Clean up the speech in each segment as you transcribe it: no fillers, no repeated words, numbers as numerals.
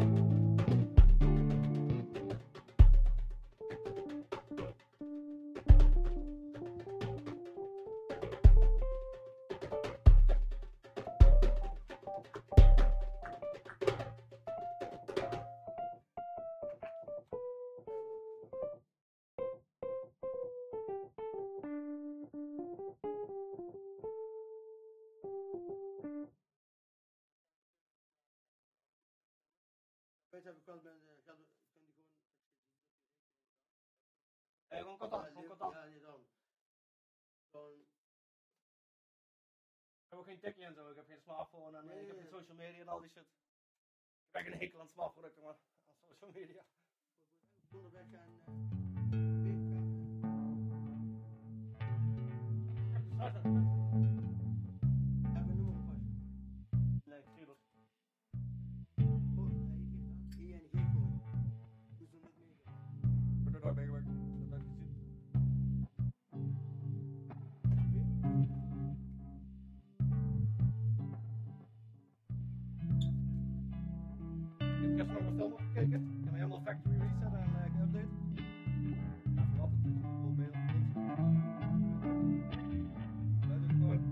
Weet heb ik wel met kan die Gewoon contact, gewoon contact. Ja, niet dan. Gewoon. Ik heb ook geen tikkie en zo, ik heb geen smartphone en ik heb geen Nee. social media en al die shit. Ik ben geen hekel aan smartproducten, maar aan social media. Onderweg gaan. Hebben we Hebben we nummer vast? Nee, tuurlijk. Oh, ING gewoon. Hoe ze niet meegaan. Ik heb er nooit meegewerkt. Dat heb ik gezien. Ik heb gisteren nog een film opgekeken. Ik heb hem helemaal factory reset en geüpdate. Ja, voor altijd, weet je, gewoon beeld. Wij doen het gewoon.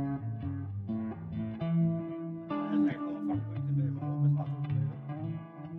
Ja, dat is echt gewoon een fucking goede tv, maar mijn opa is later overleden.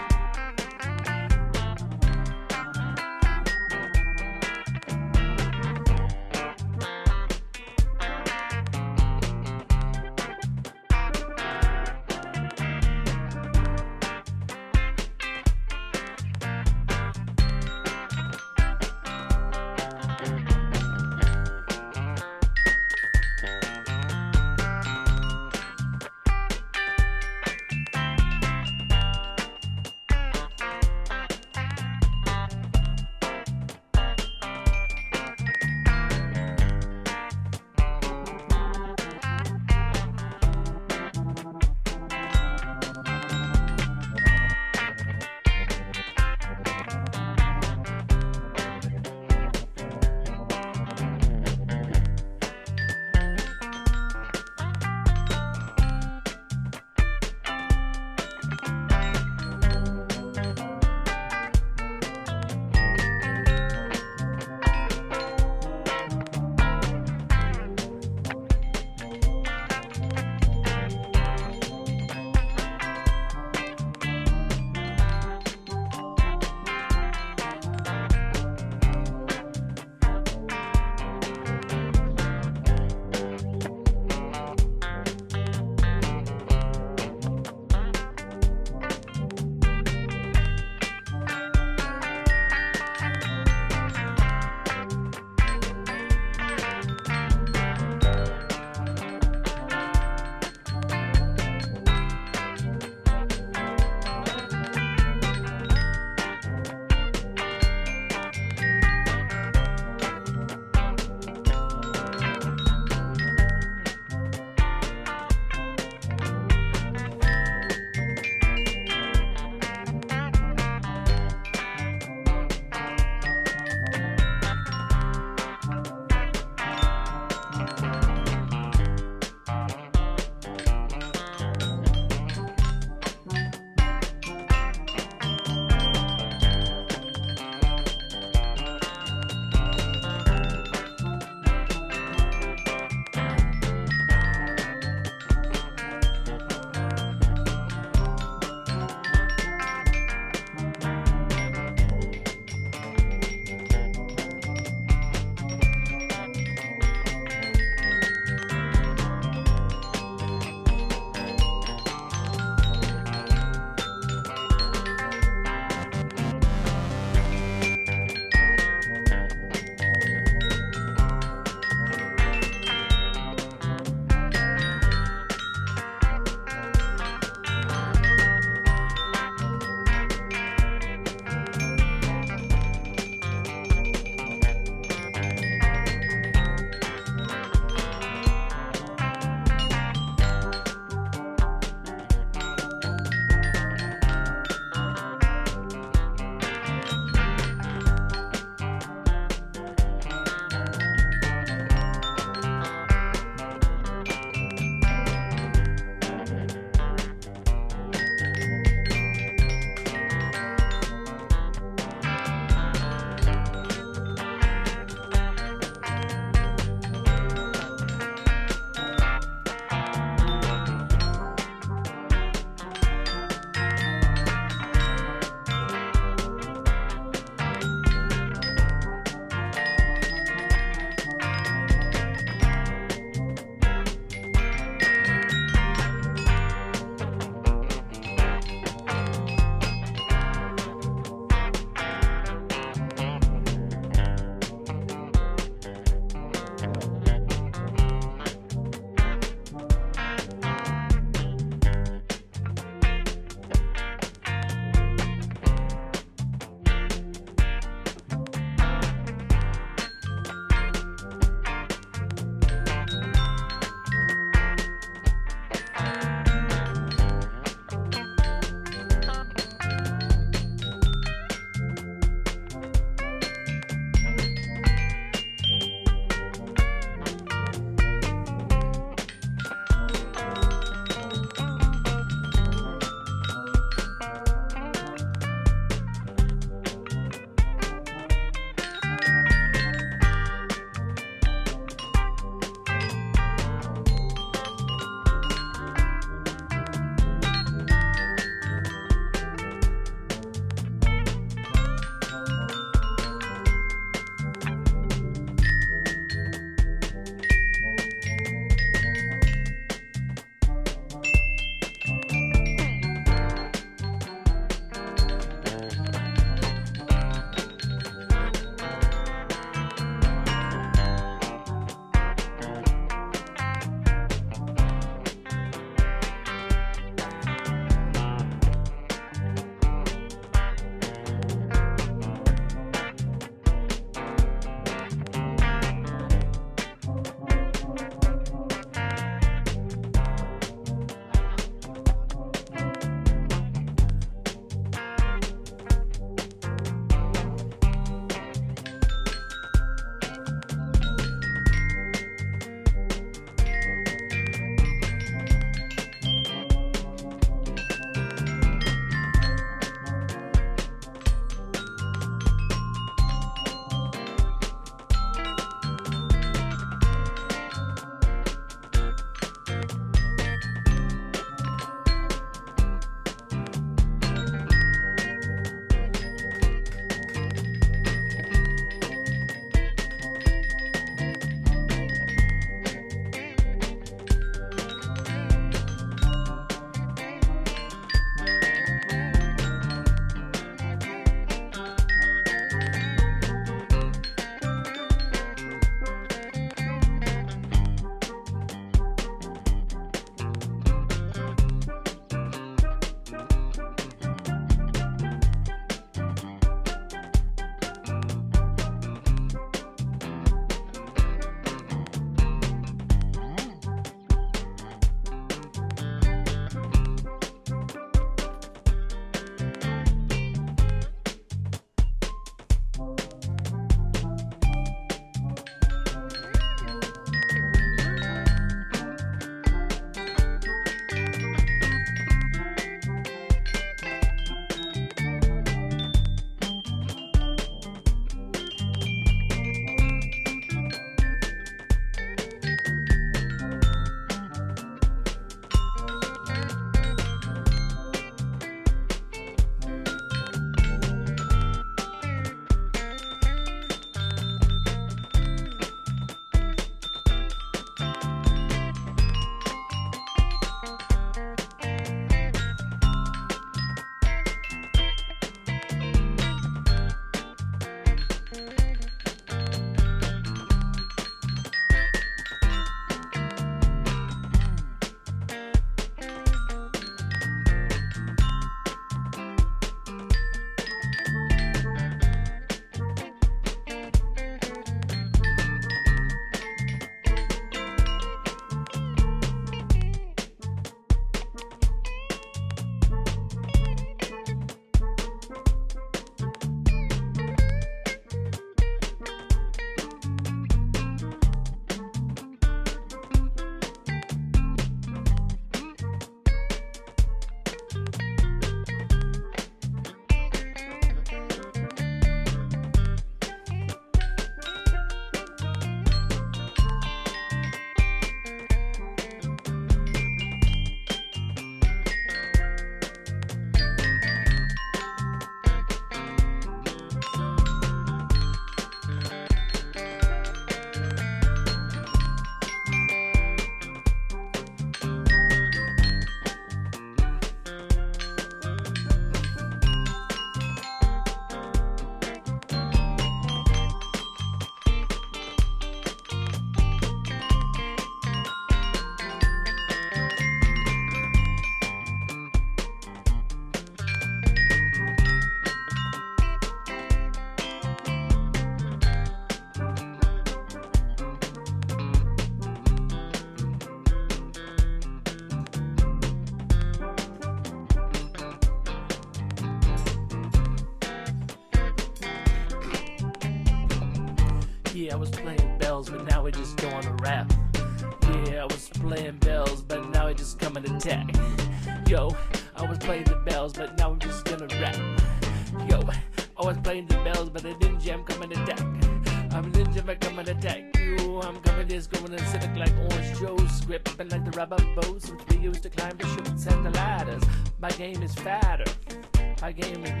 was playing bells, but now we're just doing a rap. Yeah, I was playing bells, but now we're just coming to attack. Yo, I was playing the bells, but now I'm just gonna rap. Yo, I was playing the bells, but the ninja, I'm coming to attack. I'm a ninja, I'm coming to attack you. I'm coming just going acidic like Orange Joe's, gripping like the rubber boats which we used to climb the chutes and the ladders. My game is fatter. My game is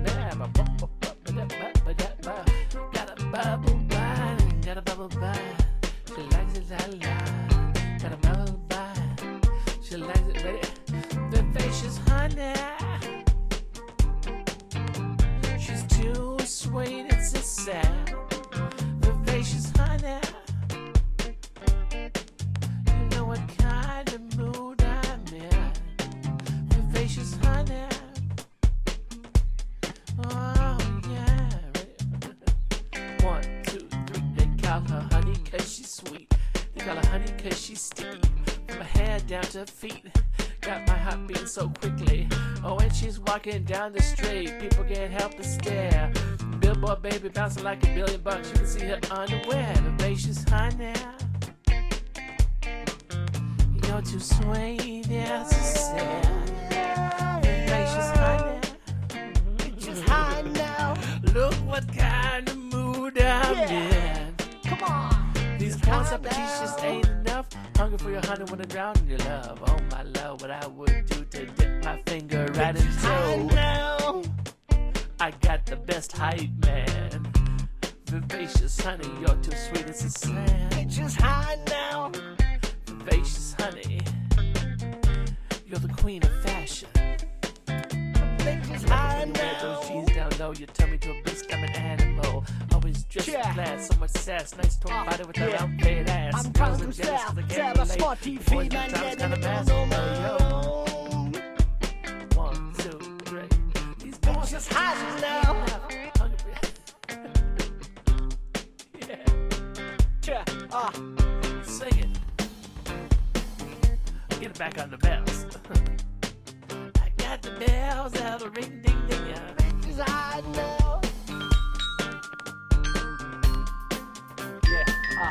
got a bubble wine, got a bubble wine. She likes it la la. Got a bubble wine. She likes it ready. Vivacious honey. She's too sweet, it's a sound. Vivacious honey. You know what kind of mood I'm in. Vivacious honey. Oh yeah. Ready? 1, 2, 3. They call her honey 'cause she's sweet. They call her honey 'cause she's sticky. From her hair down to her feet. Got my heart beating so quickly. Oh, when she's walking down the street, people can't help but stare. Billboard baby bouncing like $1 billion. You can see her underwear. Vivacious honey. You're too sweet, yes, sad. Vivacious honey. Just high now. Look what kind of mood I'm in. Come on. These porns up just ain't enough. Hungry for your honey when I drown in your love. Oh my love, what I would do to dip my finger right in High toe. now. I got the best hype, man. Vivacious honey, you're too sweet, it's a slam. Bitches high now. Vivacious honey, you're the queen of fashion. Bitches high When you wear now. those jeans down low, you turn me to a beast, I'm an animal. Always dressed Yeah. in class, so much sass, nice toned body with a round fat ass. I'm Girls trying are to jealous sell. 'cause they Tell can't a relate. smart Boys TV, and man, times get kinda in massive, the yo. room. 1, 2, 3. These boys Bitches high now. Yeah, Yeah. sing it. Get it back on the bells. I got the bells out of ring ding ding. Yeah. Bitches high now. Yeah.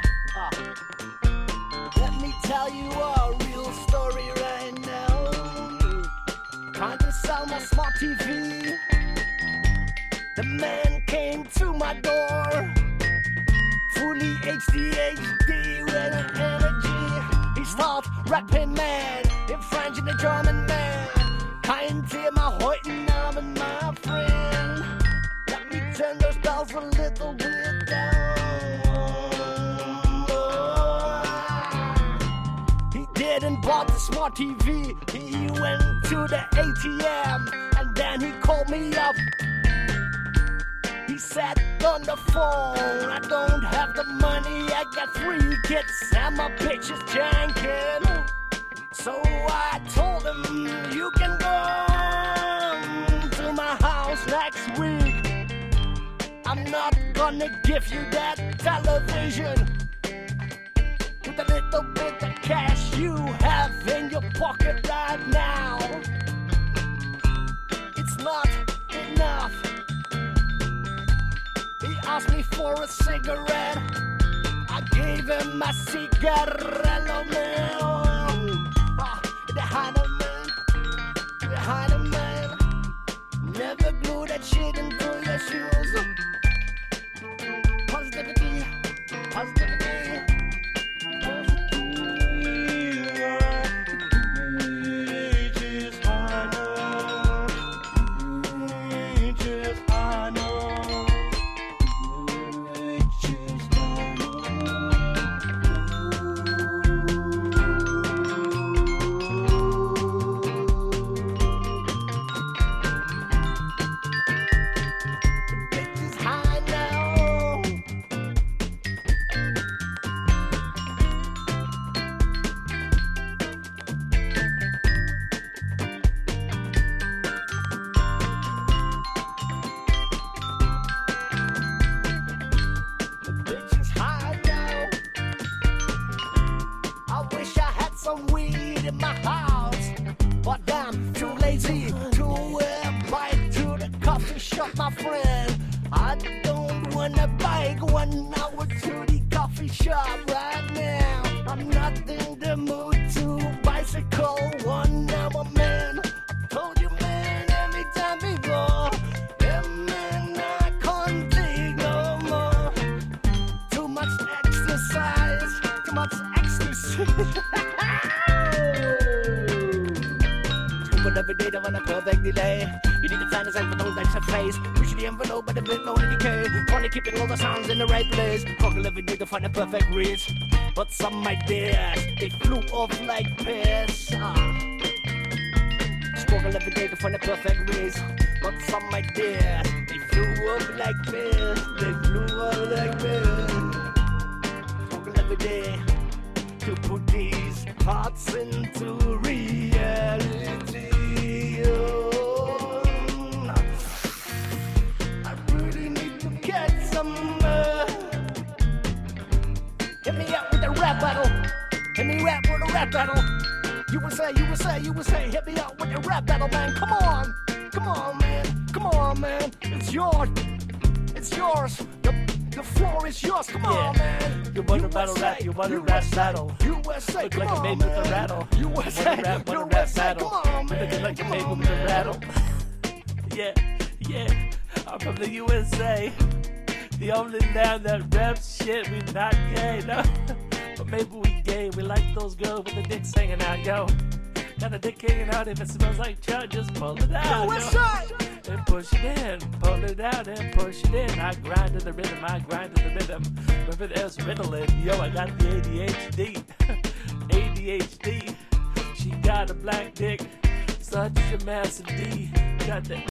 Let me tell you a real story right now. Trying to sell my smart TV. The man came to my door. Fully HD with an energy. He started rapping, man, in French and the German, man. Kein Thema heute Abend, my friend. Let me turn those bells a little bit down. He didn't bought the smart TV. He went to the ATM and then he called me up. He said on the phone, I don't have the money, I got 3 kids and my bitch is janking. So I told him, you can come to my house next week. I'm not gonna give you that television with a little bit of cash you have in your pocket right now. It's not enough. He asked me for a cigarette. I gave him my cigarello, man. The Heinemann. Never glue that shit into your shoes. Positivity. some weed in my house, but I'm too lazy to bike to the coffee shop, my friend. I don't wanna bike 1 hour to the shop right now. I'm not in the mood to bicycle one hour, man. Told you, man, every time before. Yeah, man, I can't take no more. Too much exercise, too much ecstasy. Every day to run a perfect delay. You need to find yourself with those extra face. Push the envelope, but a bit low in decay. Only keeping all the sounds in the right place. Struggle every day to find a perfect reach. But some ideas, they flew off like pears. Struggle every day to find a perfect reach. But some ideas, they flew off like pears. They flew off like pears. Struggle every day to put these thoughts into reality. I really need to get some. Hit me up with a rap battle. Hit me rap with a rap battle. You would say, hit me up with a rap battle, man. Come on, man. Come on, man. It's yours. The floor is yours. Come on, man. You want to battle rap? You want to rap battle? USA, Look come like a on, baby man. with a rattle. USA, Want to rap battle? come on, man. Looking like a Come baby on, with a man. rattle. Yeah. I'm from the USA. The only land that raps shit. We not gay, no. But maybe we gay. We like those girls with the dicks hanging out, yo. Got a dick hanging out. If it smells like chug, just pull it out. USA. And push it in, pull it out and push it in. I grind to the rhythm, Wherever there's Ritalin, yo, I got the ADHD. ADHD. She got a black dick, such a massive D. Got the